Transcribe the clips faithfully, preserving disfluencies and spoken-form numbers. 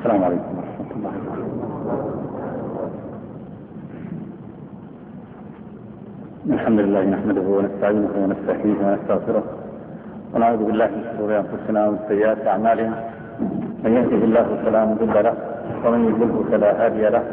السلام عليكم ورحمة الله وبركاته. الحمد لله نحمده ونستعينه ونستحييه ونستغفره ونعوذ بالله من شرور أنفسنا ومن سيئات أعمالنا. من يهده الله فلا مضل له ومن يضلل فلا هادي له،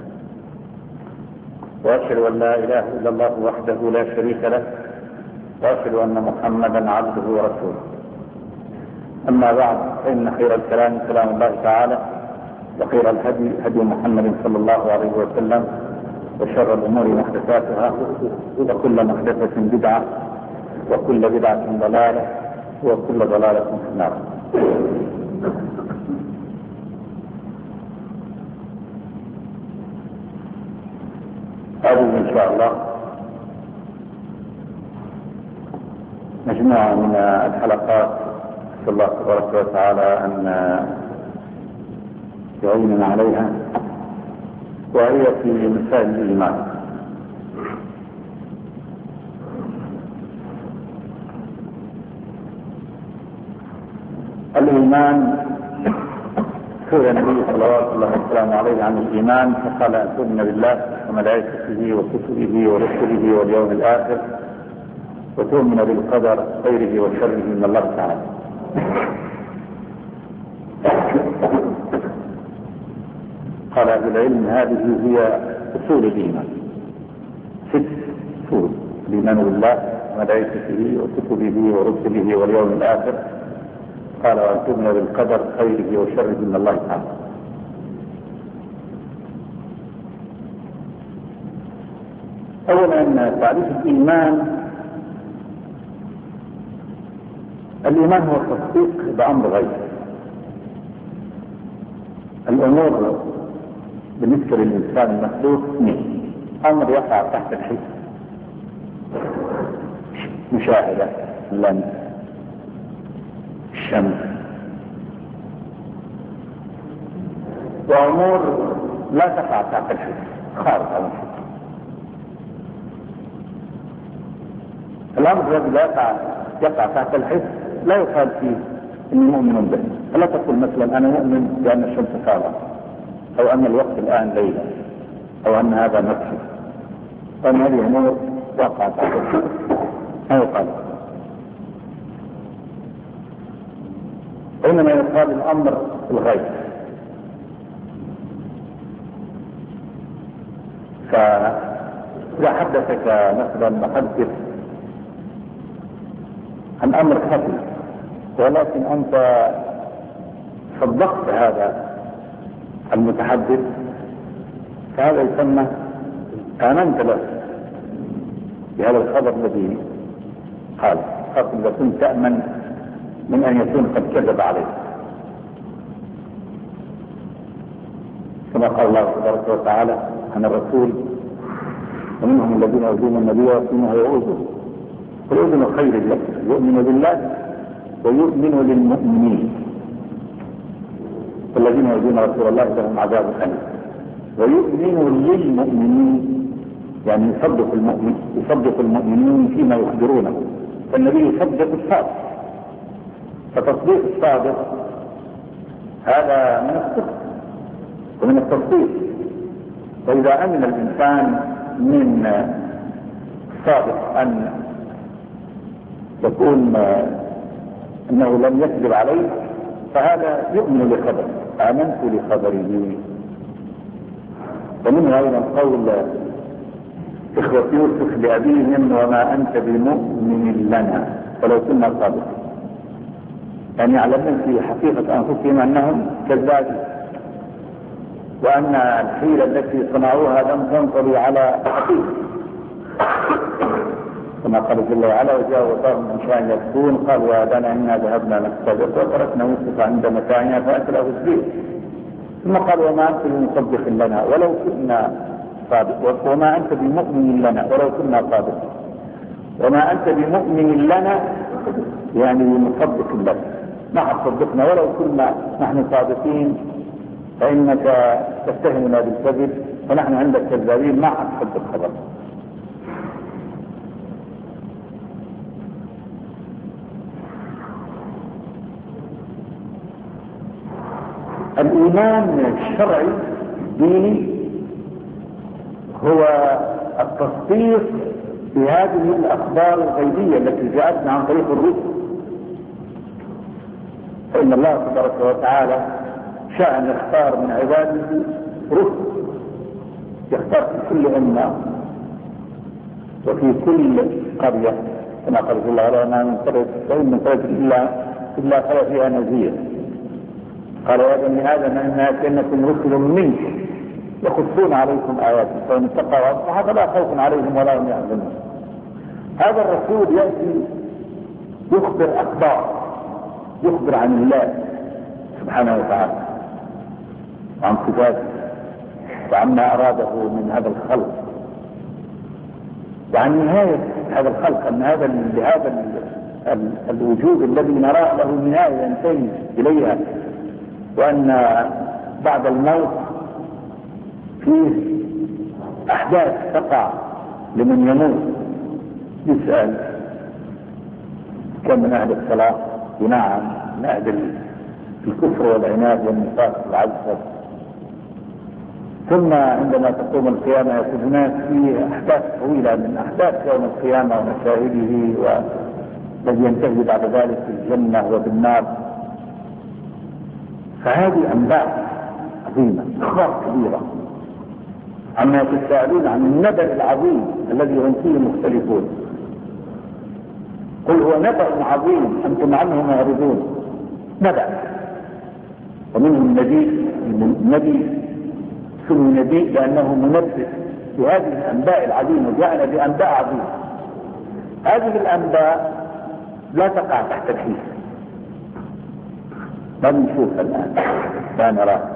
وأشهد أن لا إله إلا الله وحده لا شريك له، وأشهد أن محمدا عبده ورسوله. أما بعد، فإن خير الكلام كلام الله تعالى، وخير الهدي هدي محمد صلى الله عليه وسلم، وشر الأمور محدثاتها، وكل محدثة بدعة، وكل بدعة ضلالة، وكل ضلالة في النار. هذه إن شاء الله مجموعة من الحلقات نسأل الله تبارك وتعالى أن يعيننا عليها، وهي في مسائل الإيمان. الإيمان سئل النبي صلوات الله وسلامه عليه عن الإيمان فقال أن تؤمن بالله وملائكته وكتبه ورسله واليوم الآخر، وتؤمن بالقدر خيره وشره من الله تعالى. قال أهل العلم هذه هي أصول الإيمان، ست أصول: الإيمان بالله وملائكته وكتبه ورسله واليوم الآخر، قال وأن تؤمن بالقدر خيره وشره من الله تعالى. أولا تعريف الإيمان: الإيمان هو التصديق بأمر غيب. الأمور بالنسبة للإنسان المخلوق اثنين: أمر يقع تحت الحس، مشاهدة، اللمس، الشمس، وأمور لا تقع تحت الحس، خارج عن الحس. الأمر الذي لا يقع يقع تحت الحس لا يقال فيه إني مؤمن به. فلا تقول مثلا أنا مؤمن بأن الشمس طالعة، أو أن الوقت الآن ليلة، أو أن هذا مسجد، وأن هذه أمور وقعت تحت الحس، ما يقال. إنما يقال الأمر الغيب. فإذا حدثك مثلا محدث عن أمر خفي ولكن أنت صدقت هذا المتحدث، فهذا يسمى آمنت له بهذا الخبر الذي قال، خاصة إذا كنت تأمن من أن يكون قد كذب عليه، كما قال الله تبارك وتعالى عن الرسول: ومنهم الذين يؤذون النبي ويقولون يؤذون، والأذن خير لكم، يؤمن بالله ويؤمن للمؤمنين، والذين يؤذون رسول الله لهم عذاب أليم. ويؤمن للمؤمنين يعني يصدق المؤمن يصدق المؤمنين فيما يخبرونه، فالنبي يصدق الصادق، فتصديق الصادق هذا من الصدق ومن التصديق. وإذا أمن الإنسان من الصادق أن يكون أنه لم يكذب عليه، فهذا يؤمن لخبره، آمنت لخبره. ومنه أيضا قول إخوة يوسف لأبيهم: وما أنت بمؤمن لنا ولو كنا صادقين. يعني يعلمون في حقيقة أنفسهم أنهم كذابين، وأن الحيلة التي صنعوها لم تنطوي على حقيقة، كما قال جل وعلا: وجاء وطاهم من شأن يكون قال وأبانا إنا ذهبنا نستبق وتركنا يوسف عند متاعنا فأكله الذئب. ثم قال: وما أنت بمصدق لنا ولو كنا صادق، وما أنت بمؤمن لنا ولو كنا صادق. وما أنت بمؤمن لنا يعني بمصدق لك، ما تصدقنا ولو كنا نحن صادقين، فإنك تتهمنا بالكذب ونحن عندك كذابين، ما تصدق خبر. الإيمان الشرعي الديني هو التصديق بهذه الأخبار الغيبية التي جاءتنا عن طريق الرسل. فإن الله تبارك وتعالى شاء أن يختار من عباده رسل، يختار في كل أمة وفي كل قرية، كما قال الله تعالى: ما من قرية وإن من قرية إلا إلا خلا فيها نذير. قال: يا بني آدم إنا آتيناكم رسل منكم يقصون عليكم آياتي فإن اتقوا وأصلحوا فلا خوف عليهم ولا هم يحزنون. هذا الرسول يأتي يخبر أخبار، يخبر عن الله سبحانه وتعالى وعن صفاته وعما أراده من هذا الخلق وعن نهاية هذا الخلق، أن هذا لهذا الوجود الذي نراه له نهاية ينتهي إليها، وأن بعد الموت فيه أحداث تقع لمن يموت. يسأل: كم من أهل الصلاة؟ نعم، من أهل الكفر والعناد والنفاق والعجز. ثم عندما تقوم القيامة يكون هناك فيه أحداث طويلة من أحداث يوم القيامة ومشاهده، والذي ينتهي بعد ذلك في الجنة وبالنار. فهذه أنباء عظيمة، أخبار كبيرة عما تسألون عن النبأ العظيم الذي هم فيه مختلفون. قل هو نبأ عظيم أنتم عنه معرضون. نبأ، ومنهم نبي نبي ثم نبي لأنه منبئ بهذه الأنباء العظيمة، جاءنا بأنباء عظيمة. هذه الأنباء لا تقع تحت الحيث، ما بنشوفها الآن، لا نراها.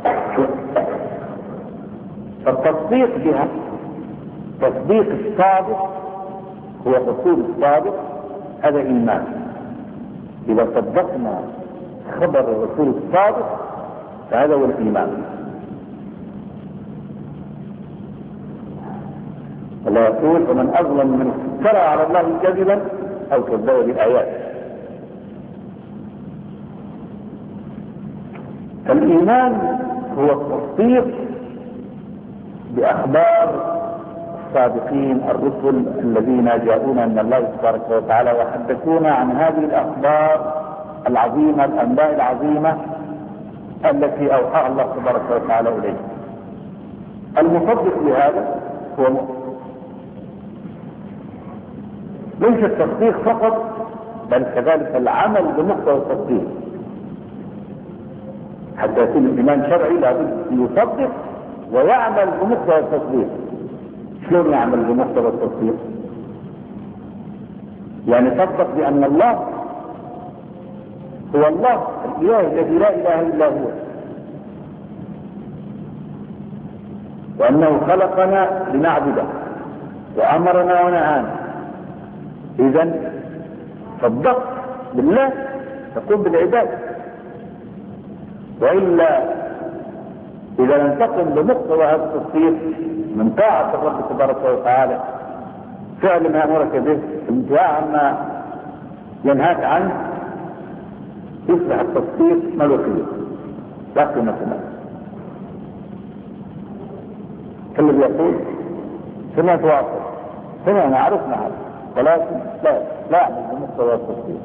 فالتصديق بها تصديق الصادق، هو الرسول الصادق، هذا إيمان. إذا صدقنا خبر الرسول الصادق فهذا هو الإيمان. الله يقول: ومن أظلم من افترى على الله كذبا أو كذب بالآيات. فالإيمان هو التصديق بأخبار الصادقين الرسل الذين جاءونا من الله تبارك وتعالى وحدثونا عن هذه الأخبار العظيمة، الأنباء العظيمة التي أوحاها الله تبارك وتعالى إليه. المصدق بهذا هو مؤمن. ليس التصديق فقط، بل كذلك العمل بمقتضى التصديق. حتى يكون الإيمان شرعي لابد أن يصدق ويعمل بمقتضى التصديق. شلون يعمل بمقتضى التصديق؟ يعني صدق بأن الله هو الله الإله الذي لا إله إلا هو، وأنه خلقنا لنعبده وأمرنا ونهانا. إذن صدقت بالله تقوم بالعبادة، وإلا إذا لم تقم بمقتضى هذا التصديق من طاعة الرب تبارك وتعالى، فعل ما أمرك به، انتهاء عما ينهاك عنه، يصبح التصديق ملوكية لا قيمة له. الذي يقول سمعت واصل سمعنا عرفنا هذا، ولكن لا لا يعمل بمقتضى التصديق.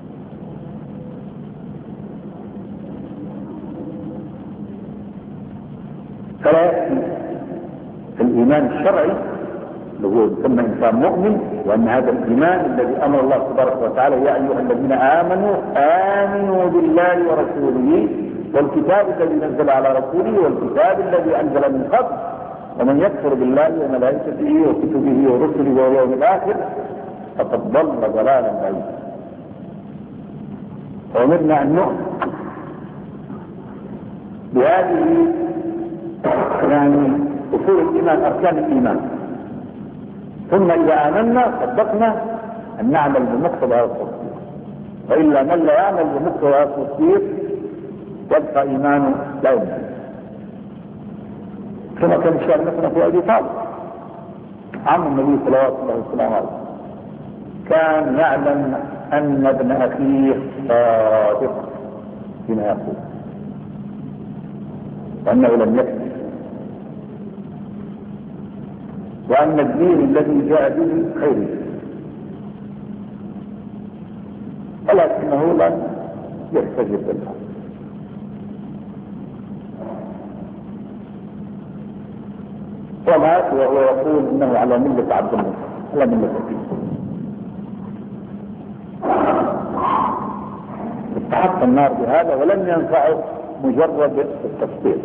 فلا يأتي في الإيمان الشرعي اللي هو يسمى إنسان مؤمن، وأن هذا الإيمان الذي أمر الله تبارك وتعالى: يا أيها الذين آمنوا آمنوا بالله ورسوله والكتاب الذي نزل على رسوله والكتاب الذي أنزل من قبل ومن يكفر بالله وملائكته وكتبه ورسله واليوم الآخر فقد ضل ضلالا بعيدا. وأمرنا أن نؤمن بهذه يعني أصول الإيمان، أركان الإيمان. ثم إذا آمنا صدقنا أن نعمل بمقتضى هذا التصديق، وإلا من لا يعمل بمقتضى هذا التصديق يبقى إيمانه لا يمكن. كما كان الشاعر مثلا في أبي طالب عم النبي صلى الله عليه وسلم، كان يعلم أن ابن أخيه صادق فيما يقول، وأنه لم يكفر، وأن الدين الذي جاء به خير، ولكنه لم يستجب لها. ومات وهو يقول إنه على ملة عبد المطلب، على ملة أبيه. استحق النار بهذا ولم ينفعه مجرد التصديق.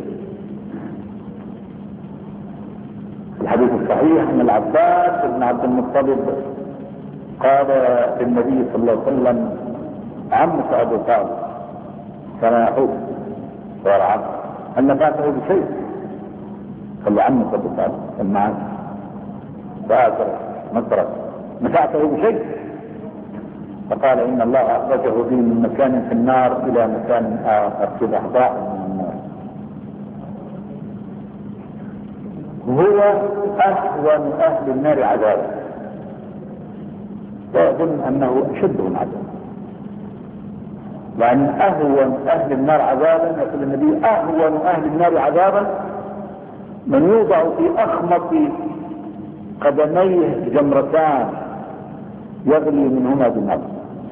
الحديث الصحيح أن العباس بن عبد المطلب قال للنبي صلى الله عليه وسلم: عمك أبو طالب كان يحوك ويرعاه، هل نفعته بشيء؟ قال له: عمك أبو طالب كان معك فآثر مطرق، نفعته بشيء؟ فقال: إن الله أخرجه به من مكان في النار إلى مكان آخر في ضحضاء من النار. هو أهون أهل النار عذابا، وأظن أنه أشدهم عذابا، يعني أهون أهل النار عذابا. يقول النبي: أهون أهل النار عذابا من يوضع في أخمص قدميه جمرتان يغلي منهما بالنار،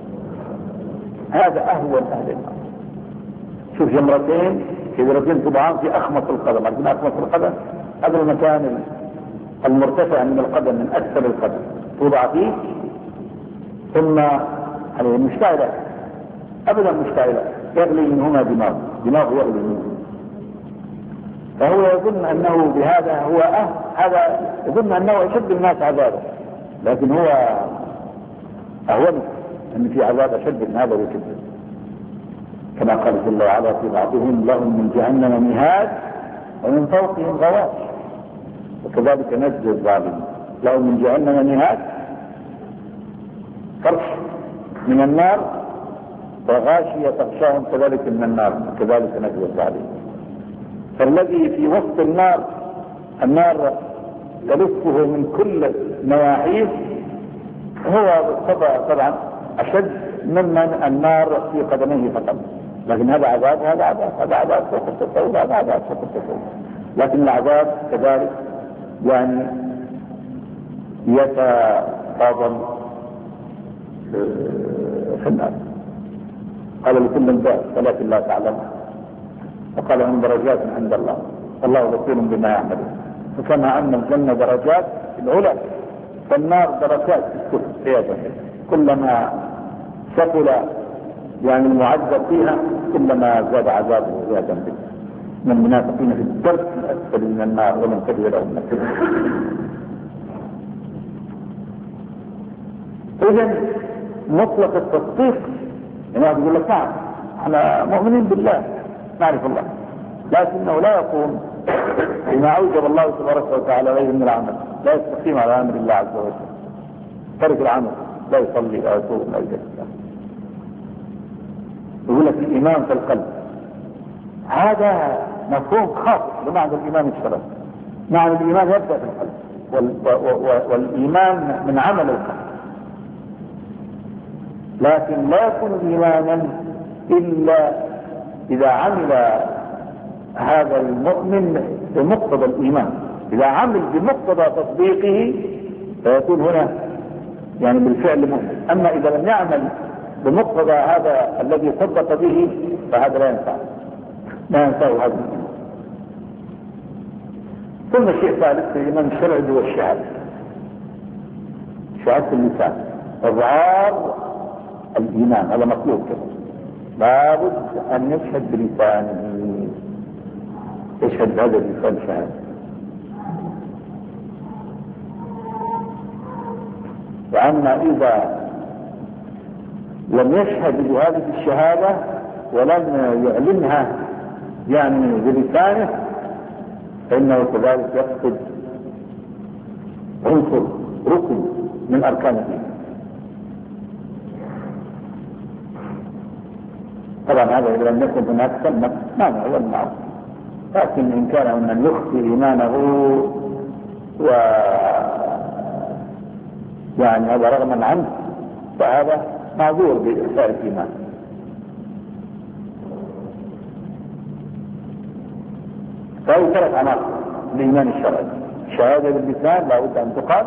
هذا أهون أهل النار. شوف، جمرتين شجرتين توضعان في أخمص القدم. عندنا أخمص القدم هذا المكان المرتفع من القدم من أسفل القدم، توضع فيه ثم عليه مشتعلة، أبدا مشتعلة، يغلي منهما دماغ دماغ يغلي منه. فهو يظن أنه بهذا هو أه هذا يظن أنه أشد الناس عذابا، لكن هو أهون أن في عذاب أشد من هذا وشد، كما قال جل وعلا: في بعضهم لهم من جهنم مهاد ومن فوقهم غواش وكذلك نجزي الظالمين. لهم من جهنم مهاد، فرش من النار، وغاشية تغشاهم كذلك من النار وكذلك نجزي الظالمين. فالذي في وسط النار، النار تلفه من كل نواحيه، هو بالطبع طبعا أشد ممن النار في قدميه فقط، لكن هذا عذاب هذا عذاب هذا عذاب فوق التصور هذا عذاب فوق التصور. لكن العذاب كذلك يعني يتفاضل في النار. قال: لكل باب ولكن لا تعلم، وقال: هم درجات عند الله والله بصير بما يعملون. فكما أن الجنة درجات العلى، فالنار دركات في السفل، كلما ثقل يعني المعذب فيها كلما زاد عذابه زيادا به. من المنافقين في الدرك الأسفل من النار ومن تجد لهم نصيبا. إذن مطلق التصديق يعني يقول لك: نعم احنا مؤمنين بالله نعرف الله، لكنه لا يقوم بما أوجب الله تبارك وتعالى عليه من العمل، لا يستقيم على أمر الله عز وجل، ترك العمل، لا يصلي لا يصوم لا يجد. يقول لك الإيمان في القلب، هذا مفهوم خاطئ بمعنى الإيمان الشرعي. معنى الإيمان يبدأ في القلب، والإيمان من عمل القلب، لكن لا يكون إيمانا إلا إذا عمل هذا المؤمن بمقتضى الإيمان. إذا عمل بمقتضى تصديقه فيكون هنا يعني بالفعل مؤمن. أما إذا لم يعمل بمقتضى هذا الذي صدق به فهذا لا ينفع، لا ينفع هذا. ثم شيء ثالث في الإيمان الشرعي هو الشهادة، شهادة اللسان، إظهار الإيمان، هذا مطلوب كده، لابد أن يشهد بلسانه، يشهد هذا اللسان شهادة. وأما إذا لم يشهد بهذه الشهادة ولم يعلنها يعني بلسانه فإنه كذلك يفقد عنصر ركن من أركان الدين. طبعا هذا إذا لم يكن هناك سنة مانع والمعروف، لكن إن كان من يخفي إيمانه و يعني هذا رغما عنه فهذا معذور بإخفاء الإيمان. فهي ثلاث عناصر الإيمان الشرعي: شهادة باللسان لا بد أن تقال،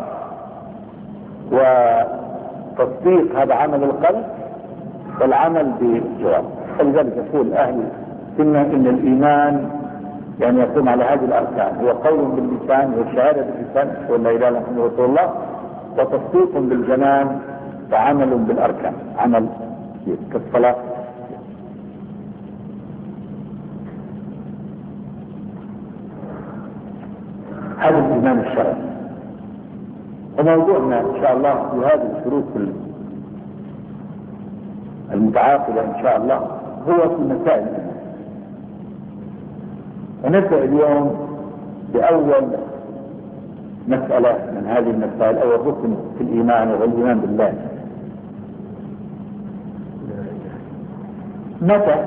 وتصديق هذا عمل القلب، والعمل بالجوارح. فلذلك يقول أهل السنة إن الإيمان يعني يقوم على هذه الأركان: هو قول باللسان والشهادة باللسان ولا إله إلا محمد رسول الله، وتصديق بالجنان، وعمل بالأركان، عمل كالصلاة. هذا الإيمان الشرعي. وموضوعنا إن شاء الله في هذه الشروط المتعاقبة إن شاء الله هو في مسائل الإيمان. ونبدأ اليوم بأول مسألة من هذه المسائل، أول ركن في الإيمان وهو الإيمان بالله. متى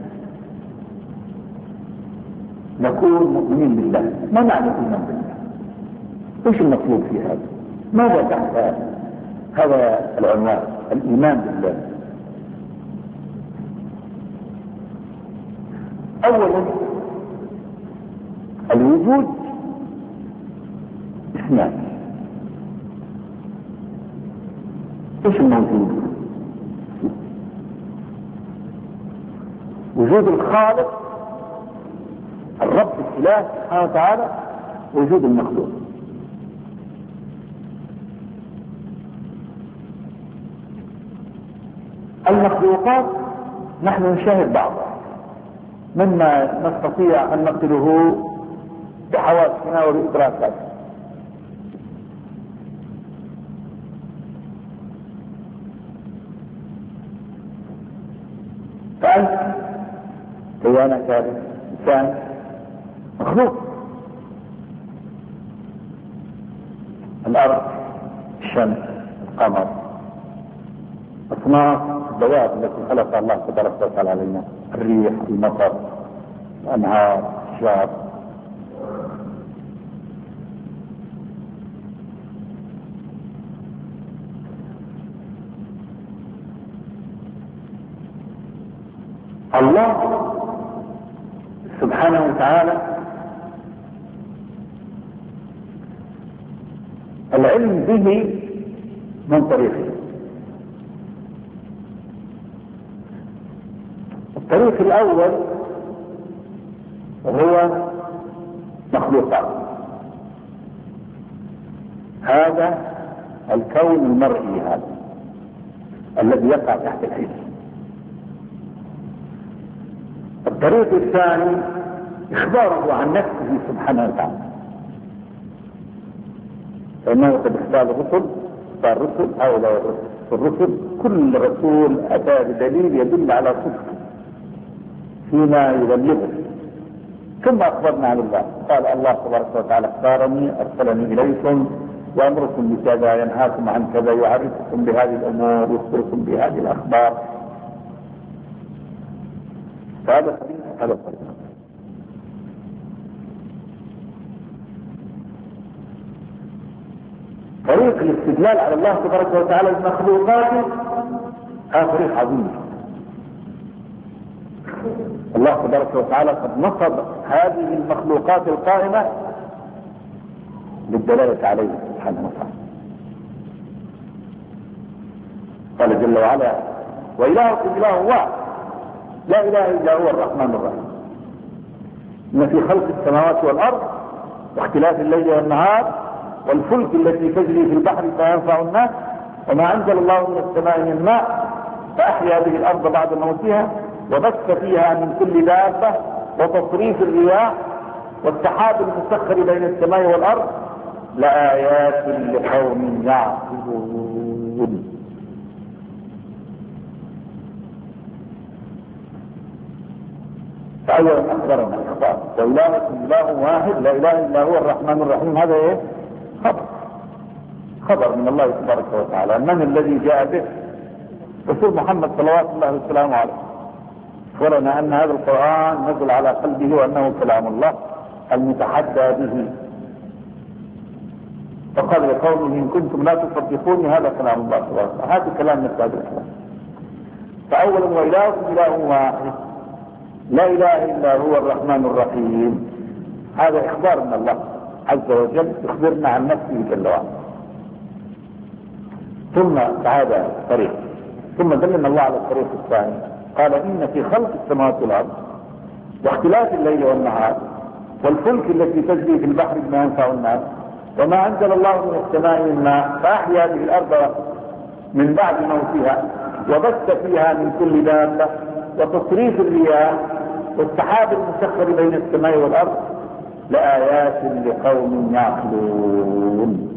نكون مؤمنين بالله؟ ما معنى الإيمان بالله؟ ايش المطلوب في هذا؟ ماذا تحت هذا العنوان الإيمان بالله؟ أولا الوجود اثنان. ايش الموجود؟ وجود الخالق الرب الإله سبحانه وتعالى، وجود المخلوق. المخلوقات نحن نشاهد بعضها مما نستطيع أن نقله بحواسنا وبإدراكاتنا. فأنت كيانك هذا إنسان مخلوق، الأرض، الشمس، القمر، أصناف الدواب التي خلقها الله تبارك وتعالى علينا: الريح، المطر، الأنهار، الشجر. الله سبحانه وتعالى العلم به من طريقه. الطريق الأول هو مخلوقات هذا الكون المرئي، هذا الذي يقع تحت العلم. الطريق الثاني إخباره عن نفسه سبحانه وتعالى، فإنه قد اختار الرسل، اختار الرسل هؤلاء الرسل، كل رسول أتى بدليل يدل على صدقه فيما يبلغه، ثم أخبرنا عن الله. قال الله تبارك وتعالى: اختارني أرسلني إليكم وأمركم بكذا، ينهاكم عن كذا، يعرفكم بهذه الأمور، يخبركم بهذه الأخبار. فهذا هذا الطريق. طريق الاستدلال على الله تبارك وتعالى بمخلوقاته هذا طريق عظيم. الله تبارك وتعالى قد نصب هذه المخلوقات القائمة للدلالة عليه سبحانه وتعالى. قال جل وعلا: وإلهكم إله واحد لا إله إلا هو الرحمن الرحيم. إن في خلق السماوات والأرض واختلاف الليل والنهار والفلك التي تجري في البحر فينفع الناس وما أنزل الله من السماء من ماء فأحيا به الأرض بعد موتها وبث فيها من كل دابة وتصريف الرياح والسحاب المسخر بين السماء والأرض لآيات لقوم يعقلون. فأولا أخبرنا الإخبار: وإلهكم إله واحد لا إله إلا هو الرحمن الرحيم. هذا إيه؟ خبر خبر من الله تبارك وتعالى. من الذي جاء به؟ رسول محمد صلوات الله وسلامه عليه. أخبرنا أن هذا القرآن نزل على قلبه وأنه كلام الله المتحدى به. فقال لقومه: إن كنتم لا تصدقوني هذا كلام الله تبارك وتعالى. هذا كلام من هذا الكلام. فأولا وإلهكم إله واحد لا إله إلا هو الرحمن الرحيم. هذا إخبار من الله عز وجل يخبرنا عن نفسه جل وعلا. ثم هذا الطريق، ثم دلنا الله على الطريق الثاني، قال إن في خلق السماوات والأرض واختلاف الليل والنهار والفلك التي تجري في البحر بما ينفع الناس وما أنزل الله من السماء من ماء فأحيا به الأرض من بعد موتها وبث فيها من كل دابة وتصريف الرياح والسحاب المسخر بين السماء والأرض لآيات لقوم يعقلون.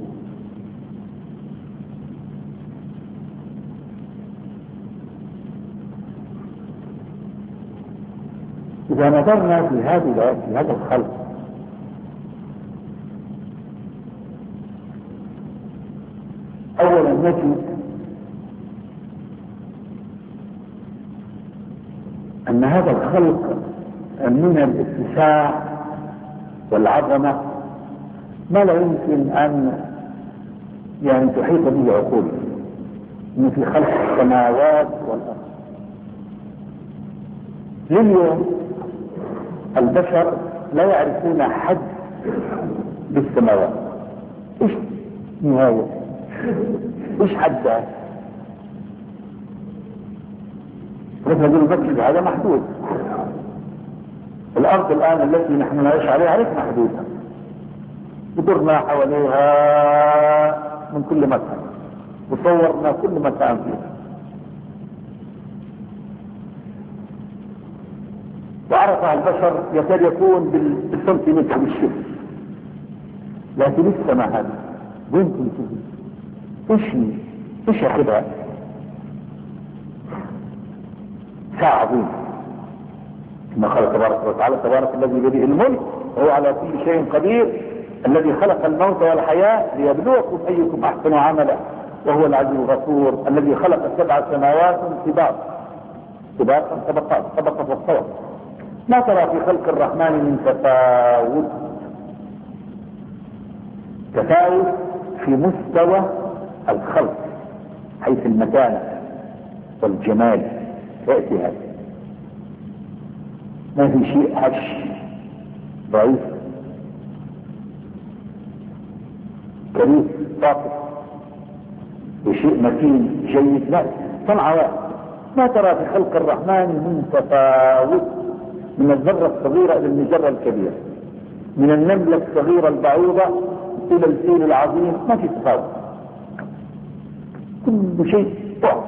إذا نظرنا في هذه في هذا الخلق أولا نجد أن هذا الخلق من الاتساع والعظمة ما لا يمكن أن يعني تحيط به عقول، إن في خلق السماوات والأرض. لليوم البشر لا يعرفون حد بالسماوات، ايش نهاية، ايش حدها؟ مثل المسجد هذا محدود، الارض الان التي نحن نعيش عليها عرفنا حدودها، بدرنا حواليها من كل مكان وصورنا كل مكان فيها وعرفها البشر يكاد يكون بالسنتيمتر بالشبر. لكن السماء هذه وين تنتهي؟ ايش ايش ياخذها؟ ساعة عظيمة. ثم قال تبارك وتعالى تبارك الذي بيده الملك وهو على كل شيء قدير الذي خلق الموت والحياة ليبلوكم ايكم احسن عملا وهو العزيز الغفور الذي خلق سبع سماوات طباقا طباقا طبقات طبقة والطبق ما ترى في خلق الرحمن من تفاوت تفاوت في مستوى الخلق حيث المكانة والجمال يأتي هذا، ما في شيء هش ضعيف كريم طاقة وشيء متين جيد، لا صنع واحد. ما ترى في خلق الرحمن من تفاوت من الذرة الصغيرة إلى المجرة الكبيرة، من النملة الصغيرة البعوضة إلى الفيل العظيم، ما في تفاوت، كل شيء ضعف.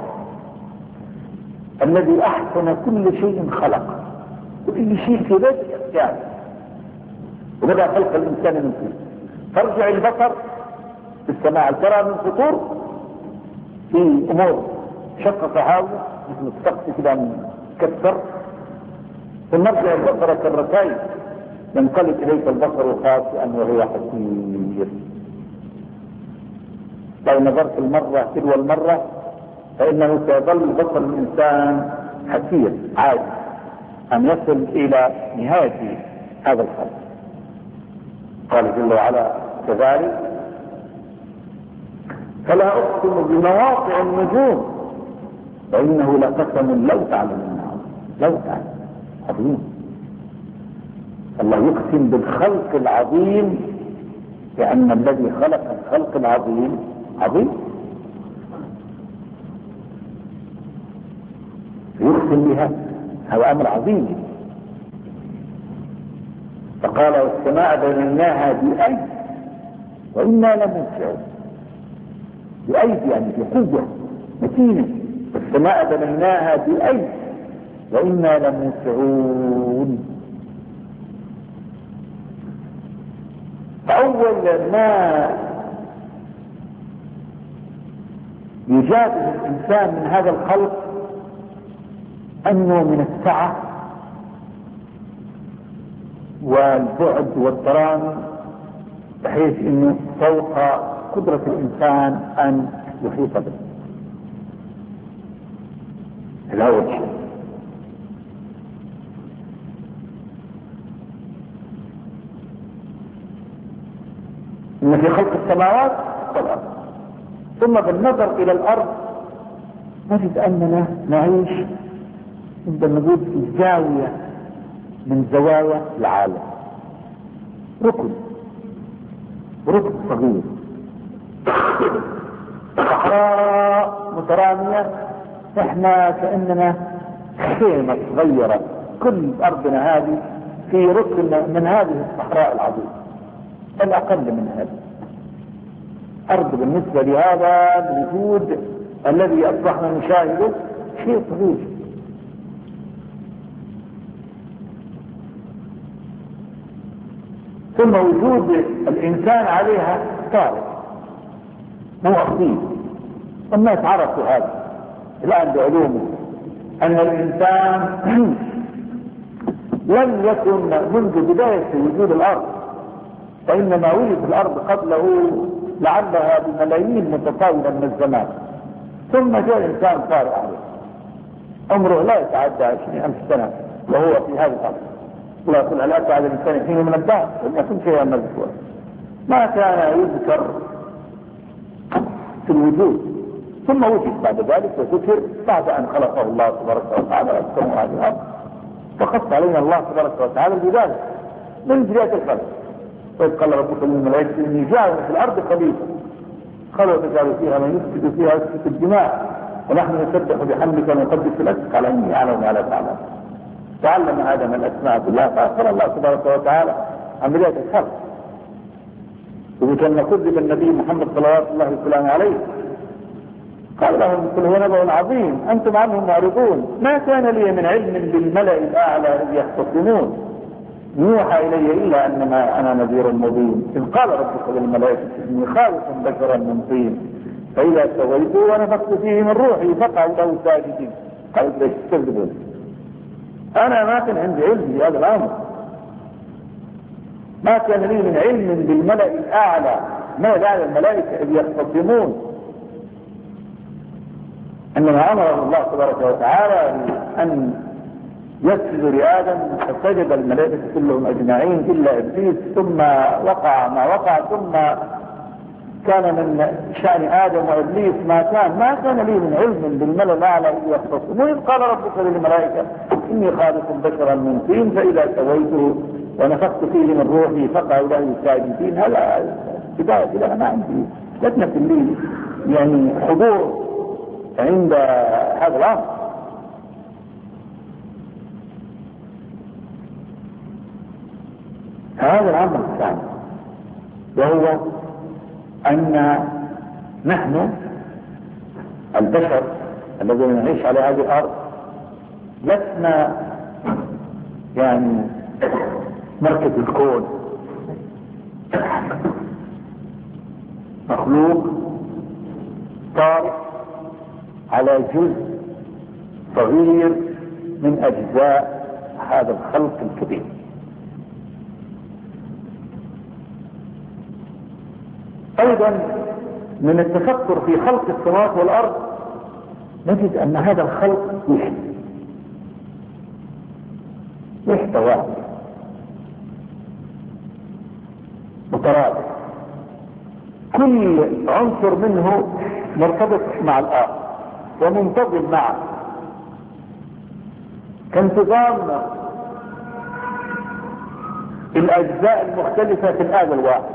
الذي أحسن كل شيء خلق، كل شيء في ذات الاختيار، وبدأ خلق الإنسان من فيه. ترجع البصر في السماء ترى من فطور في أمور شق صحاوي مثل السقف كده مكسر، ثم نرجع البصر كالركائب ينقلب إليك البصر خاسئا وهو حسير. لو نظرت المرة تلو المرة فإنه سيظل بصر الإنسان حسير عاجز أن يصل إلى نهاية هذا الخلق. قال جل وعلا كذلك فلا أقسم بمواقع النجوم وإنه لقسم لو تعلمون لو تعلم عظيم. الله يقسم بالخلق العظيم لأن الذي خلق الخلق العظيم عظيم، يقسم بها، هذا أمر عظيم. فقال والسماء بنيناها بأيدي وإنا لموسعون، بأيدي يعني بقوة متينة، والسماء بنيناها بأيدي وإنا لموسعون. فأول ما يجابه الإنسان من هذا الخلق أنه من السعة والبعد والترامي بحيث أنه فوق قدرة الإنسان أن يحيط به. لا وجه. إن في خلق السماوات والأرض. ثم بالنظر إلى الأرض نجد أننا نعيش عندما نقول في زاوية من زوايا العالم. ركن ركن صغير، صحراء مترامية، احنا كأننا خيمة صغيرة، كل أرضنا هذه في ركن من هذه الصحراء العظيمة، الأقل من هذا أرض بالنسبة لهذا الوجود الذي أصبحنا نشاهده شيء صغير. ثم وجود الإنسان عليها طارئ مو أصيل، الناس عرفوا هذا الآن بعلومه أن الإنسان لم يكن منذ بداية وجود الأرض، فإنما وجد الأرض قبله لعلها بملايين متطاولة من الزمان، ثم جاء إنسان طارئ عليه عمره لا يتعدى عشرين ألف سنة وهو في هذه الأرض. الله يقول لا تعالى الإنسان حين من الدهر لم يكن شيئا مذكورا، ما كان يذكر في الوجود، ثم وجد بعد ذلك وذكر بعد أن خلقه الله تبارك وتعالى السماوات والأرض، فقص علينا الله تبارك وتعالى بذلك من بداية الخلق. وإذ قال ربك للملائكة إني جاعل في الأرض خليفة قالوا تجعل فيها من يسفك فيها يسفك الدماء ونحن نسبح بحمدك ونقدس لك قال إني أعلم ما لا تعلم. تعلم آدم الأسماء كلها فأخبر الله تبارك وتعالى عن بداية الخلق. وكان كذب النبي محمد صلوات الله وسلامه عليه قال لهم قل هو نبأ عظيم أنتم عنه معرضون ما كان لي من علم بالملأ الأعلى إذ يختصمون يوحى إلي إلا أنما أنا نذير مبين إذ قال ربك للملائكة إني خالق بشرا من طين فإذا سويته ونفخت فيه من روحي فقعوا له ساجدين. قال ليش تكذبون؟ أنا ما كان عندي علم بهذا الأمر، ما كان لي من علم بالملأ الأعلى ما الأعلى الملائكة إذ يختصمون، إنما أمر الله تبارك وتعالى أن يسجد لآدم فسجد الملائكة كلهم أجمعين إلا إبليس، ثم وقع ما وقع، ثم كان من شأن آدم وإبليس ما كان. ما كان لي من علم بالملأ الأعلى إذ يختصمون إذ قال ربك للملائكة إني خالق بشرا من طين فإذا سويته ونفخت فيه من روحي فقعوا له ساجدين. هذا بداية لا ما عندي لسنا في الليل يعني حضور عند هذا الأمر. هذا الأمر الثاني وهو أن نحن البشر الذين نعيش على هذه الأرض لسنا يعني مركز الكون، مخلوق طارئ على جزء صغير من أجزاء هذا الخلق الكبير. أيضا من التفكر في خلق السماوات والأرض نجد أن هذا الخلق وحدة وحدة واحدة مترابط، كل عنصر منه مرتبط مع الآخر ومنتظم معه كانتظام الأجزاء المختلفة في الآن الواحد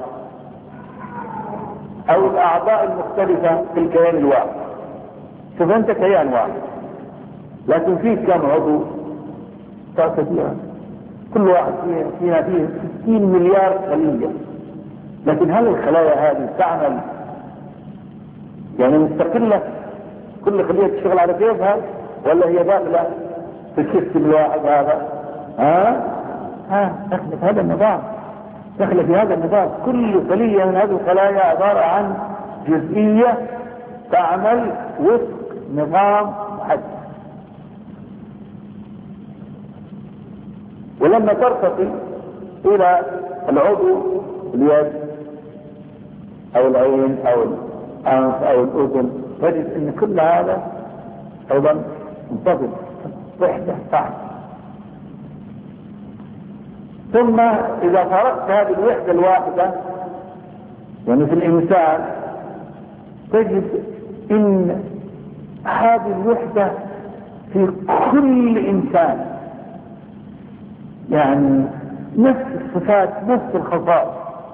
أو الأعضاء المختلفة في الكيان الواحد. شوف أنت كيان واحد لكن فيه كم عضو كثيرة، كل واحد فينا فيه ستين مليار خلية، لكن هل الخلايا هذه تعمل يعني مستقلة كل خلية تشتغل على كيفها ولا هي داخلة في السيستم الواحد هذا؟ ها ها داخلة في هذا النظام، داخلة في هذا النظام. كل خلية من هذه الخلايا عبارة عن جزئية تعمل وفق نظام محدد. ولما ترتقي إلى العضو اليد أو العين أو الأنف أو الأذن تجد أن كل هذا أيضا منتظم وحدة صح. ثم إذا فرقت هذه الوحدة الواحدة يعني في الإنسان تجد أن هذه الوحدة في كل إنسان يعني نفس الصفات نفس الخصائص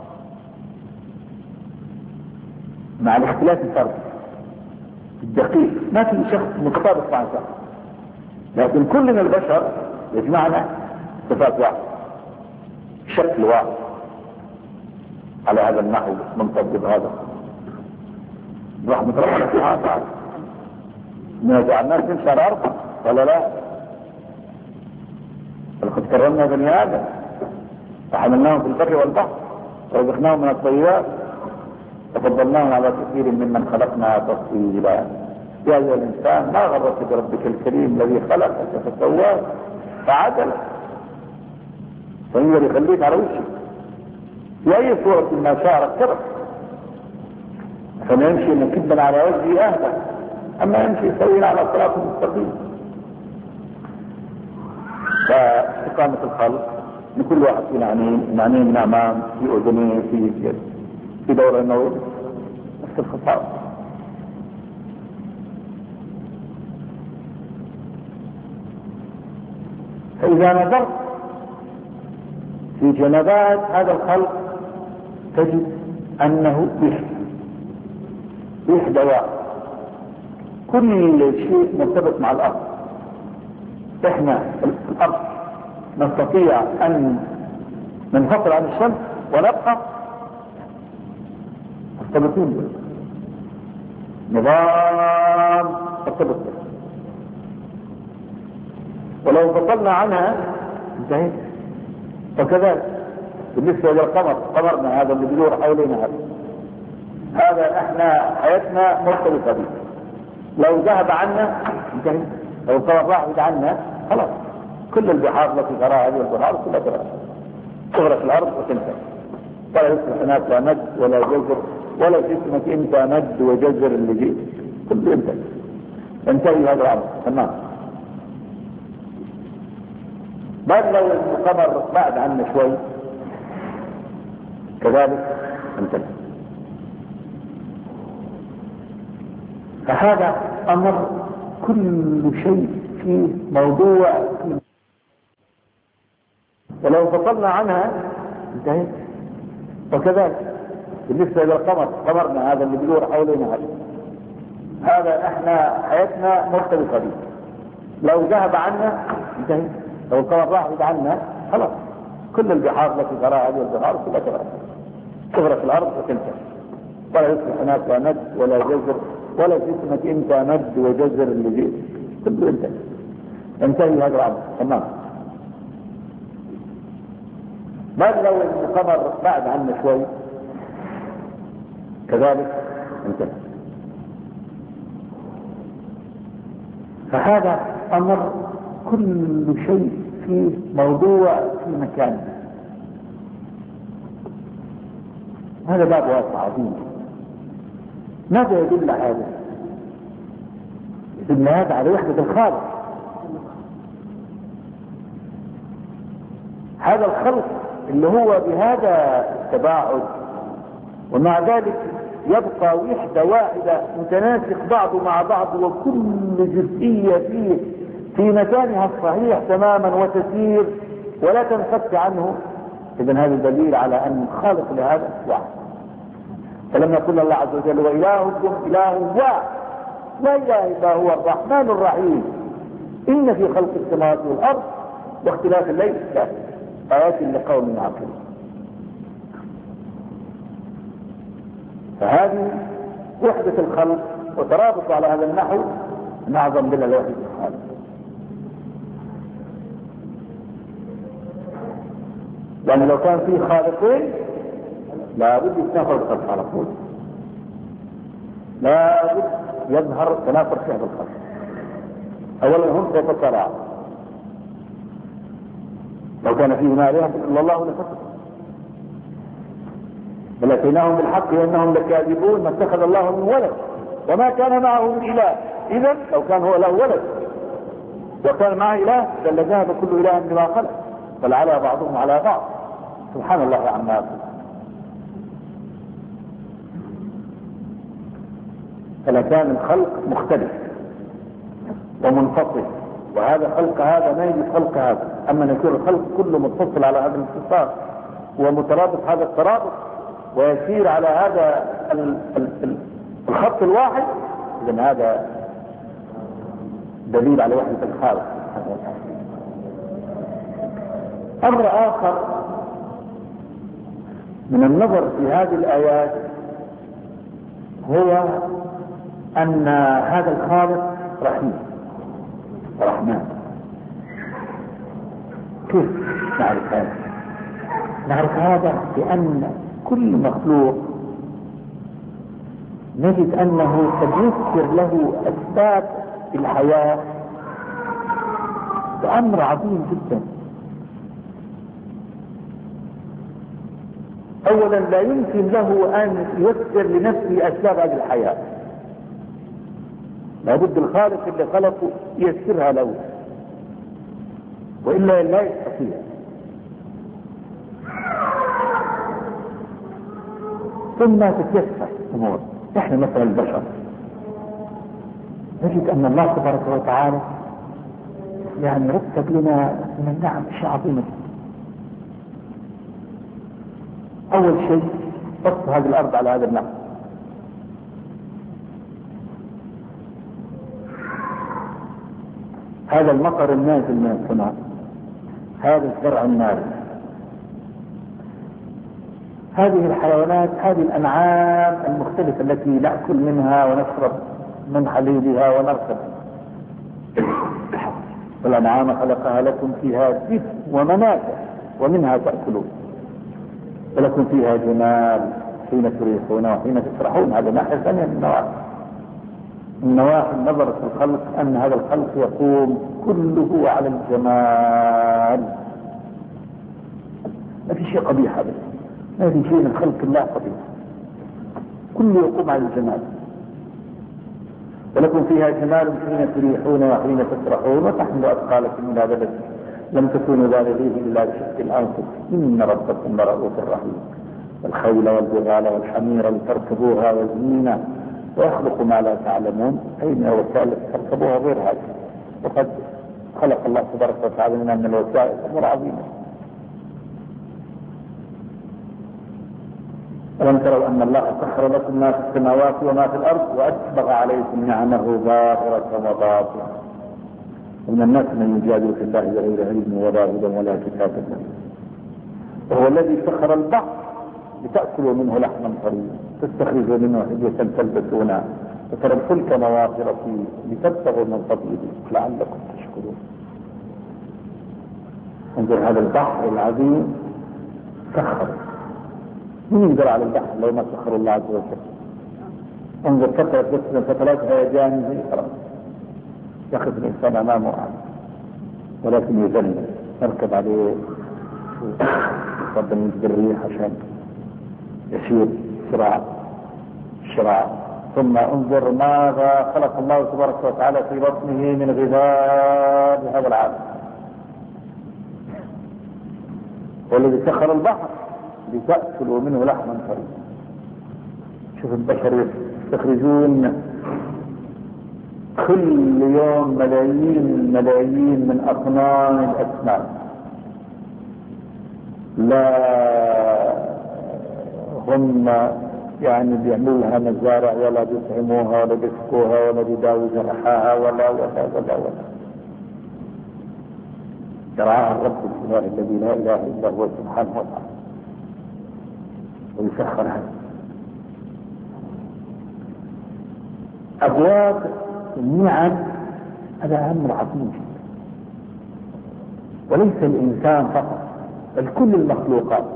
مع الاختلاف الفردي الدقيق. ما في شخص متطابق مع شخص، لكن كلنا البشر يجمعنا صفات واحدة شكل واحد. على هذا النحو ننطبق هذا رحمة ربنا سبحانه وتعالى. إننا جعلناك من شر أرض ولا لا؟ ولقد كرمنا بني آدم فحملناهم في البر والبحر ورزقناهم من الطيبات وفضلناهم على كثير ممن خلقنا تفضيلا. يا أيها الإنسان ما غرك بربك الكريم الذي خلقك فسواك فعدلك فيقدر يخليك على وجهك في أي صورة ما شاء ركبك، فما يمشي مكبا على وجهه أهدى، أما يمشي سويا على صراط مستقيم. فاستقامة الخلق لكل واحد في العنين، العنين من أمام، في أذنين، في في دورة النووي، نفس الخصائص. فإذا نظرت في جنبات هذا الخلق تجد أنه يحدى يحدى واحد، كل شيء مرتبط مع الأرض. إحنا الأرض نستطيع أن ننفصل عن الشمس ونبقى مرتبطين به، نظام مرتبط به، ولو انفصلنا عنها انتهينا. وكذلك بالنسبة للقمر، قمرنا هذا اللي بيدور حوالينا هذا هذا احنا حياتنا مرتبطة به، لو ذهب عنا انتهينا. لو القمر راح عنا خلاص، كل البحار التي تراها هذه البحار كلها تراها تغرق الارض وتنتهي، ولا يصبح هناك لا مد ولا جزر ولا جسمك انت مد وجزر اللي جيت كله ينتهي، ينتهي هذا الامر تمام. بل لو القمر بعد عنا شوي كذلك انتهي. فهذا امر كل شيء فيه موضوع فيه، ولو انفصلنا عنها انتهينا. وكذلك بالنسبة للقمر، قمرنا هذا اللي بيدور حوالينا هذا هذا احنا حياتنا مرتبطة به، لو ذهب عنا انتهينا. لو القمر راح عنا خلاص، كل البحار التي تراها هذه البحار كلها تراها تغرق الارض وتنتهي، ولا يصبح هناك لا مد ولا جزر ولا جسمك انت مد وجزر اللي جيت كله ينتهي، ينتهي هذا الامر تمام. بل لو القمر بعد عنا شوي كذلك انتهى. فهذا امر كل شيء فيه موضوع في مكانه. هذا باب واسع عظيم. ماذا يدل هذا؟ يدل هذا على وحدة الخالق. هذا الخلق اللي هو بهذا التباعد ومع ذلك يبقى وحدة واحدة متناسق بعضه مع بعض، وكل جزئية فيه في مكانها الصحيح تماما وتسير ولا تنفك عنه. إذن هذا دليل على أن الخالق لهذا واحد. فلما يقول الله عز وجل وإلهكم إله واحد لا إله إلا هو الرحمن الرحيم إن في خلق السماوات والأرض واختلاف الليل آيات لقوم يعقلون. فهذه وحدة الخلق وترابط على هذا النحو من أعظم دليل على وحدة الخالق. يعني لو كان فيه خالقين لابد يتنافر الخلق على طول، لابد يظهر تنافر في هذا الخلق. اولا هم سيتصارعون، لو كان فيه ما اله الا الله لفسد، بل اتيناهم بالحق وانهم لكاذبون ما اتخذ الله من ولد وما كان معه من اله. اذا لو كان هو له ولد وكان معه اله لذهب كل اله بما خلق، فلعلى بعضهم على بعض سبحان الله عما يقول. فلكان الخلق مختلف ومنفصل وهذا خلق هذا ما يجي خلق هذا. أما أن يكون الخلق كله متصل على هذا الاتصال ومترابط هذا الترابط ويسير على هذا الخط الواحد، إذن هذا دليل على وحدة الخالق. أمر آخر من النظر في هذه الآيات هو أن هذا الخالق رحيم رحمن. كيف نعرف هذا؟ نعرف هذا بأن كل مخلوق نجد أنه قد يذكر له أسباب الحياة بأمر عظيم جدا. أولا لا يمكن له أن ييسر لنفسه أسباب هذه الحياة، لابد الخالق اللي خلقه ييسرها له، وإلا لا يستطيع. ثم تتيسر أمور. نحن مثلا البشر نجد أن الله تبارك وتعالى يعني رتب لنا من النعم أشياء عظيمة. أول شيء بسط هذه الأرض على هذا النحو، هذا المطر النازل من السماء، هذا الزرع الناري، هذه الحيوانات، هذه الأنعام المختلفة التي نأكل منها ونشرب من حليبها ونركب. والأنعام خلقها لكم فيها دفء ومنافع ومنها تأكلون، ولكم فيها جمال حين تريحون وحين تسرحون. هذا ناحية ثانية من النواحي. النواحي النظر في الخلق أن هذا الخلق يقوم كله على الجمال، ما في شيء قبيح هذا، ما في شيء من خلق الله قبيح، كله يقوم على الجمال. ولكم فيها جمال حين تريحون وحين تسرحون وتحملوا أثقالكم إلى بلد لم تكونوا بالغيه إلا بشق الأنفس إن ربكم لرؤوف رحيم. الخيل والبغال والحمير لتركبوها وزينة ويخلق ما لا تعلمون. أين وسائل تركبوها غير هذه؟ وقد خلق الله تبارك وتعالى لنا من الوسائل أمور عظيمة. ألم تروا أن الله سخر لكم ما في السماوات وما في الأرض وأسبغ عليكم نعمه ظاهرة وباطنة ومن الناس من يجادل في الله بغير علم ولا هدى ولا كتاب منه. وهو الذي سخر البحر لتأكلوا منه لحما طريا تستخرجوا منه حلية تلبسونها وترى الفلك مواخر فيه لتبتغوا من فضله لعلكم تشكرون. انظر هذا البحر العظيم سخر. مين يقدر على البحر لو ما سخر الله عز وجل؟ انظر فترة من فترات هيجان زي خلاص ياخذ الانسان امامه ولكن يذل نركب عليه يفضل من الريح عشان يسير سرعة سرعة. ثم انظر ماذا خلق الله تبارك وتعالى في بطنه من غذاء هذا العالم. والذي سخر البحر لتأكلوا منه لحما طريا. شوف البشر يستخرجون كل يوم ملايين ملايين من أطنان الأسماك، لا هم يعني بيعملوا لها مزارع ولا بيطعموها ولا بيسقوها ولا بيداووا جرحاها ولا ولا ولا ولا يرعاها الرب الإله الذي لا إله إلا هو سبحانه وتعالى ويسخرها. أبواب النعم هذا أمر عظيم جدا، وليس الإنسان فقط بل كل المخلوقات.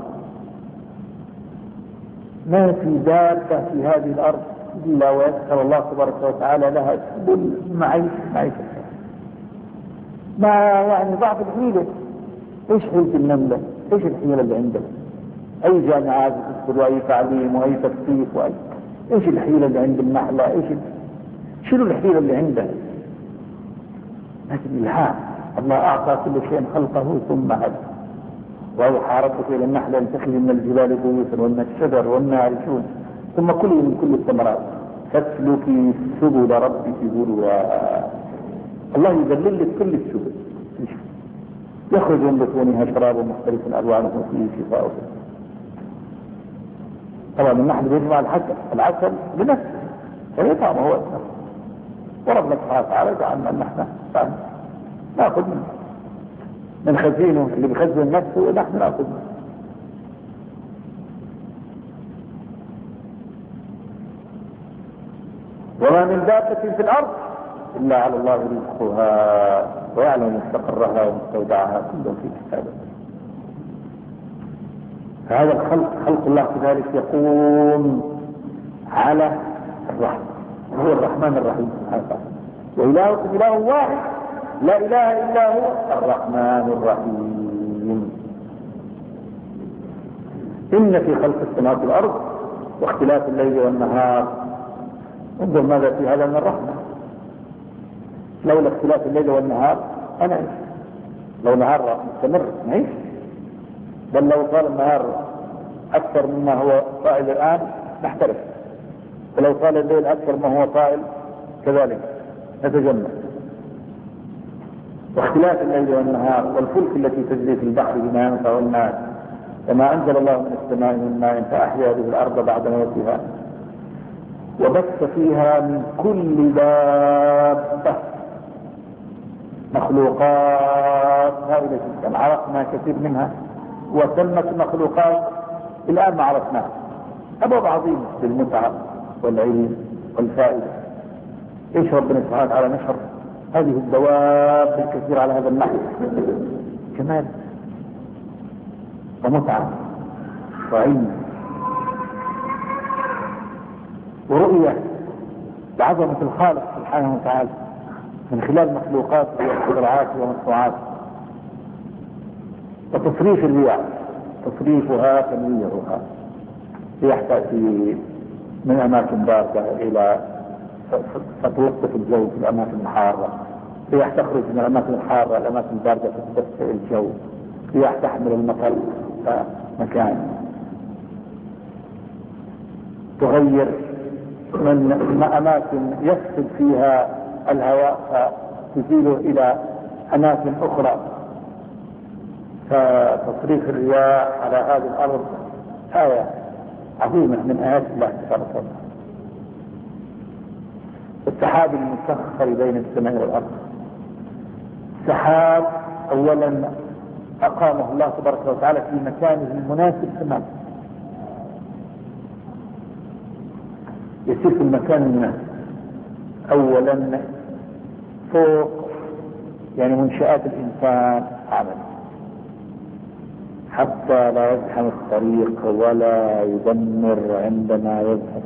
ما في دابة في هذه الأرض إلا ويسخر الله تبارك وتعالى لها سبل معيشة معيشة ما يعني ضعف الحيلة. إيش حيلة النملة؟ إيش الحيلة اللي عندها؟ أي جامعات تدخل وأي تعليم وأي تكثيف وأي إيش الحيلة اللي عند النحلة؟ إيش شنو الحيلة اللي عندها؟ لكن الإلهام الله أعطى كل شيء خلقه ثم هدى. وأوحى ربك إلى النحل أن تخرج من الجبال بيوتا ومن الشجر والنار شون ثم كلوا من كل الثمرات فاسلكي سبل ربك ذللا الله يذلل لك كل السبل، يخرج من بطونها شراب مختلف الوانه فيه شفاء. طبعا النحل بيجمع العسل العسل بنفسه ويطعم هو نفسه، وربنا سبحانه وتعالى جعلنا نحن ناخذ منه من خزينه اللي بخزن نفسه نحن ناخذ منه. وما من دابة في الأرض إلا على الله رزقها ويعلم مستقرها ومستودعها كله في كتابه. فهذا الخلق خلق الله كذلك يقوم على الرحمة، هو الرحمن الرحيم سبحانه وتعالى. وإلهكم إله واحد لا إله إلا هو الرحمن الرحيم. إن في خلق السماوات والأرض واختلاف الليل والنهار، انظر ماذا في هذا من الرحمة. لولا اختلاف الليل والنهار أنا عيش، لو نهار مستمر نعيش، بل لو طال النهار أكثر مما هو طائل الآن نحترف، ولو طال الليل أكثر ما هو طائل كذلك نتجمع. واختلاف الليل والنهار والفلك التي تجري في البحر بما ينفع الناس وما أنزل الله من السماء من ماء فأحيا به الأرض بعد موتها وبث فيها من كل دابة مخلوقات هائلة جدا عرفنا كثير منها وتمت مخلوقات الآن ما عرفناها. أبواب عظيمة للمتعة والعلم والفائدة. ايش ربنا سبحانه وتعالى نشر هذه الدواب الكثير على هذا النحو، كمال ومتعة وعلم ورؤية بعظمة الخالق سبحانه وتعالى من خلال مخلوقاته وقدراته ومصنوعاته. وتصريف الرياح تصريفها تنويرها، رياح تأتي من أماكن باردة إلى فتوقف الجو في الأماكن الحارة، رياح تخرج من الأماكن الحارة الأماكن الباردة فتدفئ الجو، رياح تحمل المطر مكان، تغير من أماكن يفسد فيها الهواء فتزيله إلى أماكن أخرى. فتصريف الرياح على هذه الأرض آية عظيمة من آيات الله سبحانه وتعالى. السحاب المسخر بين السماء والأرض، سحاب أولا أقامه الله تبارك وتعالى في مكانه المناسب تماما، يسير في المكان المناسب. أولا فوق يعني منشآت الإنسان عمل حتى لا يزحم الطريق ولا يدمر عندما يذهب.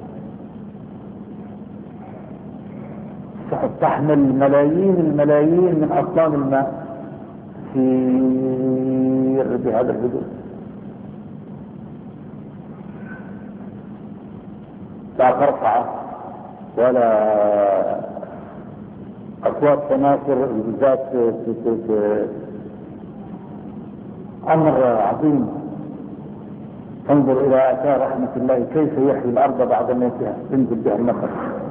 السحب تحمل ملايين الملايين من أطنان الماء تسير بهذا الحدود، لا قرصعة ولا أصوات تناثر بالذات. أمر عظيم. انظر إلى آثار رحمة الله كيف يحيي الأرض بعد موتها، ينزل بها المطر.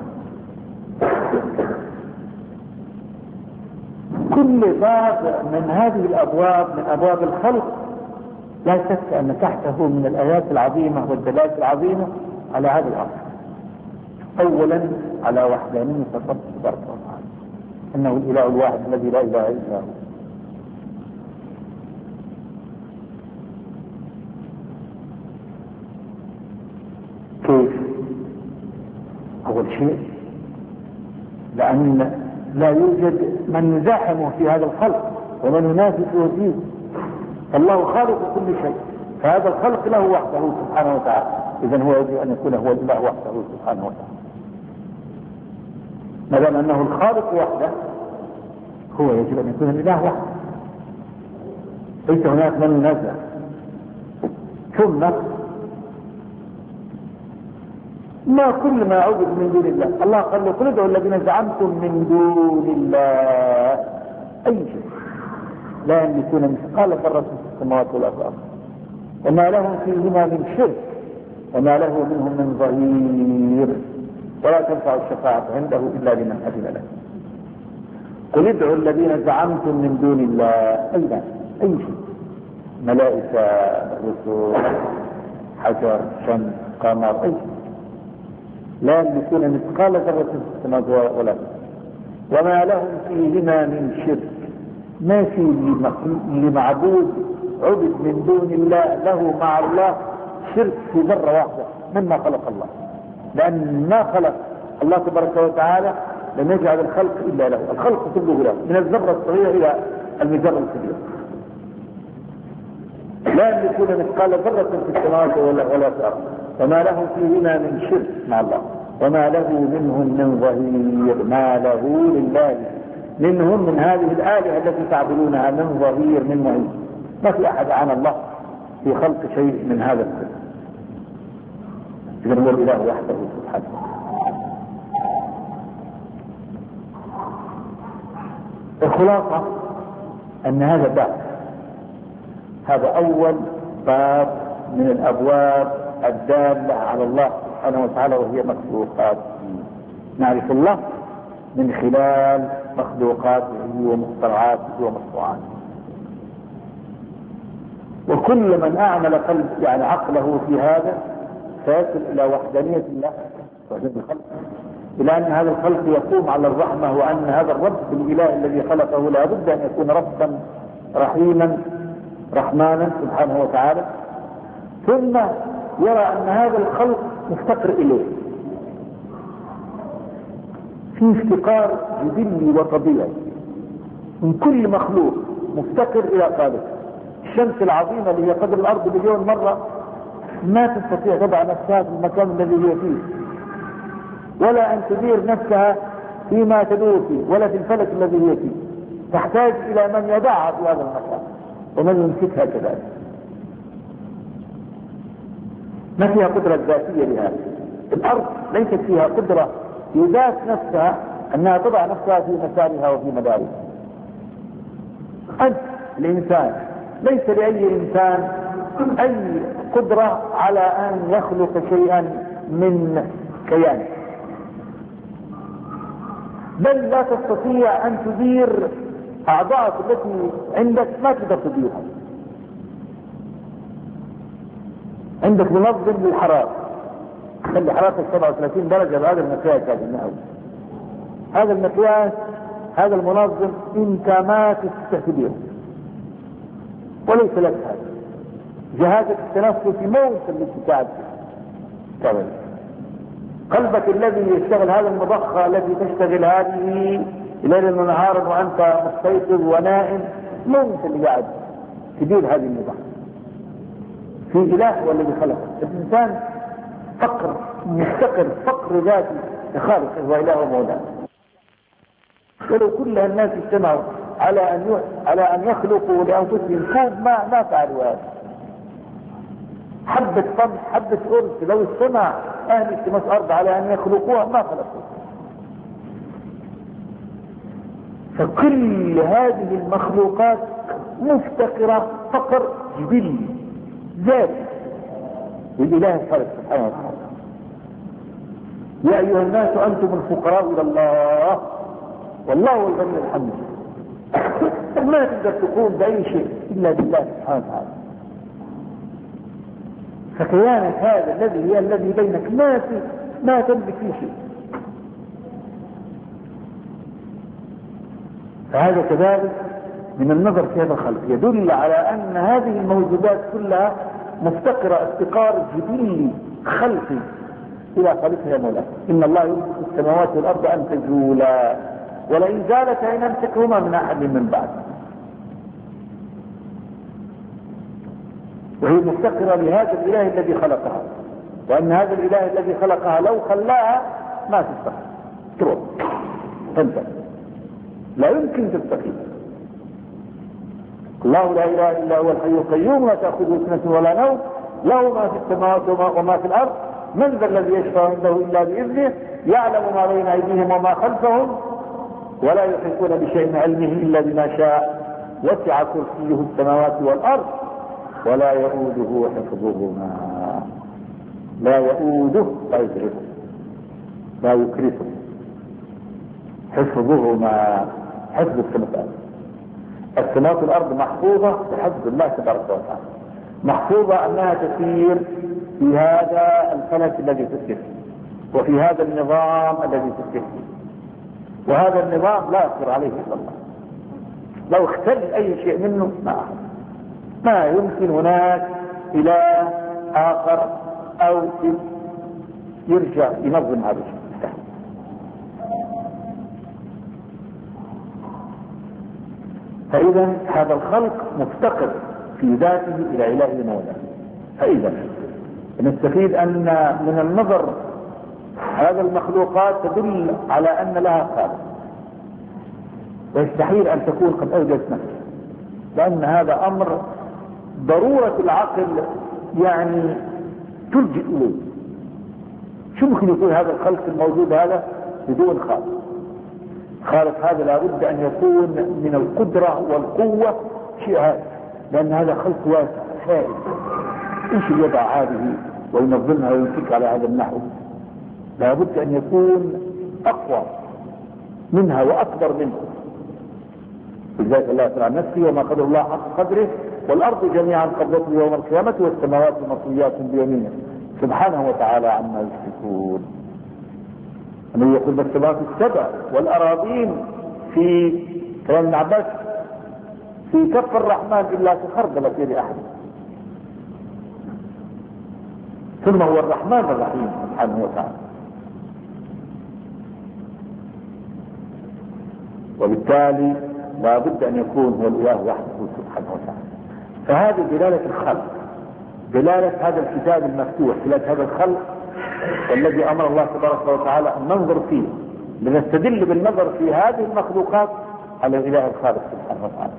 كل باب من هذه الأبواب من أبواب الخلق لا شك أن تحته من الآيات العظيمة والدلالات العظيمة على هذا الأمر. أولا على وحدانية الرب تبارك وتعالى، إنه الإله الواحد الذي لا إله إلا هو. كيف؟ أول شيء لأن لا يوجد من يزاحمه في هذا الخلق ومن ينافسه فيه، فالله خالق كل شيء، فهذا الخلق له وحده سبحانه وتعالى، إذن هو يجب أن يكون هو الإله وحده سبحانه وتعالى. ما دام أنه الخالق وحده هو يجب أن يكون الإله وحده، ليس هناك من ينازع. ثم ما كل ما يعبد من دون الله، الله قال له قل ادعوا الذين زعمتم من دون الله أي شيء لا يملكون مثقال ذرة في السماوات والأرض وما لهم فيهما من شرك وما له منهم من ظهير ولا تنفع الشفاعة عنده إلا لمن أذن له. قل ادعوا الذين زعمتم من دون الله. أين؟ أي شيء، ملائكة، رسل، حجر، شمس، قمر، أي شيء لا يملكون مثقال ذرة في السماوات ولا وما لهم فيهما من شرك. ما في لمعبود عبد من دون الله له مع الله شرك في ذرة واحدة مما خلق الله، لأن ما خلق الله تبارك وتعالى لم يجعل الخلق إلا له، الخلق كله له من الذرة الصغيرة إلى المجرة الكبيرة. لا يملكون مثقال ذرة في السماوات ولا ولا في الأرض وما لهم فيهما من شرك مع الله وما له منهم من ظهير. ما له لله منهم من هذه الآلهة التي تعبدونها من ظهير من معين. ما في أحد عن الله في خلق شيء من هذا الكل. إذن هو الإله وحده سبحانه. الخلاصة أن هذا باب، هذا أول باب من الأبواب الدالة على الله سبحانه وتعالى وهي مخلوقات. نعرف الله من خلال مخلوقاته ومخترعاته ومصنوعاته. وكل من أعمل قلب يعني عقله في هذا سيصل إلى وحدانية الله وحدانية الخلق، إلى أن هذا الخلق يقوم على الرحمة، وأن هذا الرب الإله الذي خلقه لا بد أن يكون ربا رحيما رحمانا سبحانه وتعالى. ثم يرى أن هذا الخلق مفتقر إليه، في افتقار جبلي وطبيعي من كل مخلوق مفتقر إلى خالق. الشمس العظيمة اللي هي قدر الأرض مليون مرة ما تستطيع تضع نفسها في المكان الذي هي فيه، ولا أن تدير نفسها فيما تدور فيه، ولا في الفلك الذي هي فيه. تحتاج إلى من يضعها في هذا المكان ومن يمسكها كذلك. ما فيها قدرة ذاتية لهذا. الأرض ليست فيها قدرة في ذات نفسها أنها تضع نفسها في مسارها وفي مدارها. أنت الإنسان ليس لأي إنسان أي قدرة على أن يخلق شيئا من كيانه، بل لا تستطيع أن تدير أعضاءك التي عندك، ما تقدر تديرها. عندك منظم للحرارة، خلي حرارتك سبعة وثلاثين درجة بهذا المقياس. هذا المئوي، هذا المقياس، هذا المنظم انت ما تستطيع تديره، وليس لك هذا. جهازك التنفسي موت اللي تتعب كامل. قلبك الذي يشتغل هذا المضخة التي تشتغل هذه ليلا ونهارا وانت مستيقظ ونائم، موت اللي قاعد تدير هذه المضخة. في اله هو الذي خلقه. الانسان فقر مفتقر فقر ذاتي لخالقه واله ومولاه. ولو كل الناس اجتمعوا على ان على ان يخلقوا لانفسهم كون ما ما فعلوا هذا. حبة قمح حبة أرز لو اجتمع أهل السماء الأرض على أن يخلقوها ما خلقوها. فكل هذه المخلوقات مفتقرة فقر جبلي ذاتي للإله الخالق سبحانه وتعالى. يا أيها الناس أنتم الفقراء إلى الله والله هو الغني الحميد. ما تقدر تقوم بأي شيء إلا بالله سبحانه وتعالى. فكيانك هذا الذي هي الذي بينك ما في ما تملك فيه شيء. فهذا كذلك من النظر في هذا الخلق يدل على أن هذه الموجودات كلها مفتقرة افتقار جبلي خلقي إلى خالقها مولاه. إن الله يمسك السماوات والأرض أن تزولا ولئن زالتا إن أمسكهما من أحد من بعد. وهي مفتقرة لهذا الإله الذي خلقها، وأن هذا الإله الذي خلقها لو خلاها ما تستقيم، تروح تنتهي، لا يمكن تستقيم. الله لا إله إلا هو الحي القيوم لا تأخذه سنة ولا نوم له ما في السماوات وما في الأرض من ذا الذي يشفع عنده إلا بإذنه يعلم ما بين أيديهم وما خلفهم ولا يحيطون بشيء من علمه إلا بما شاء وسع كرسيه السماوات والأرض ولا يؤوده حفظهما. لا يؤوده لا يدركه لا يكرهه حفظهما حفظ السماوات. السماوات والأرض محفوظة بحفظ الله تبارك وتعالى، محفوظة أنها تسير في هذا الفلك الذي تسير وفي هذا النظام الذي تسير فيه، وهذا النظام لا يقدر عليه إلا الله. لو اختل أي شيء منه ما ما يمكن هناك إله آخر أو يرجع ينظم هذا الشيء. فإذا هذا الخلق مفتقر في ذاته إلى إله مولى. فإذا نستفيد أن من النظر هذا المخلوقات تدل على أن لها خالق، ويستحيل أن تكون قد أوجدت نفسها، لأن هذا أمر ضرورة العقل يعني تلجئ إليه. شو ممكن يكون هذا الخلق الموجود هذا بدون خالق؟ خالق هذا لابد أن يكون من القدرة والقوة شيء هذا، لأن هذا خلق واسع خائف، ايش يضع هذه وينظمها ويمسك على هذا النحو؟ لابد أن يكون أقوى منها وأكبر منها. لذلك الله تعالى عن نفسه وما قدر الله حق قدره والأرض جميعا قبضته يوم القيامة والسماوات مطويات بيمينه سبحانه وتعالى عما يشركون. أنه يقول بالسماوات السبع والأراضين في كلام ابن عباس في كف الرحمن إلا كخردلة في يد أحد. ثم هو الرحمن الرحيم سبحانه وتعالى. وبالتالي لا بد أن يكون هو الإله وحده سبحانه وتعالى. فهذه دلالة الخلق، دلالة هذا الكتاب المفتوح، دلالة هذا الخلق والذي أمر الله تبارك وتعالى أن ننظر فيه لنستدل بالنظر في هذه المخلوقات على الإله الخالق سبحانه وتعالى.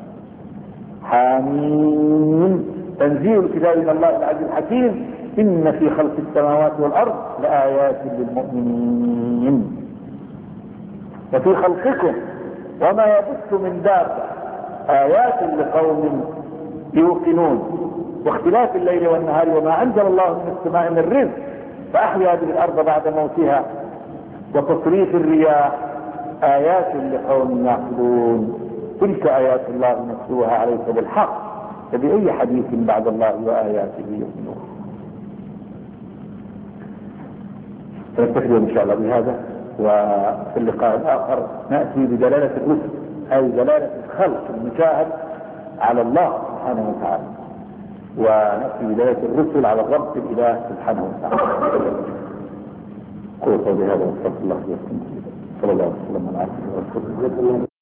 حميم تنزيل الكتاب من الله العزيز الحكيم إن في خلق السماوات والأرض لآيات للمؤمنين وفي خلقكم وما يبث من دابة آيات لقوم يوقنون واختلاف الليل والنهار وما أنزل الله من السماء من رزق فأحيا به الأرض بعد موتها وتصريف الرياح آيات لقوم يعقلون تلك آيات الله نتلوها عليك بالحق فبأي حديث بعد الله وآياته يؤمنون. سنستفيد إن شاء الله بهذا، وفي اللقاء الآخر نأتي بدلالة الرسل أي دلالة الخلق المشاهد على الله سبحانه وتعالى، ونأتي بدلالة الرسل على الرب الإله سبحانه وتعالى. قولوا بهذا واستغفر الله لكم. صلى الله عليه وسلم على رسول الله.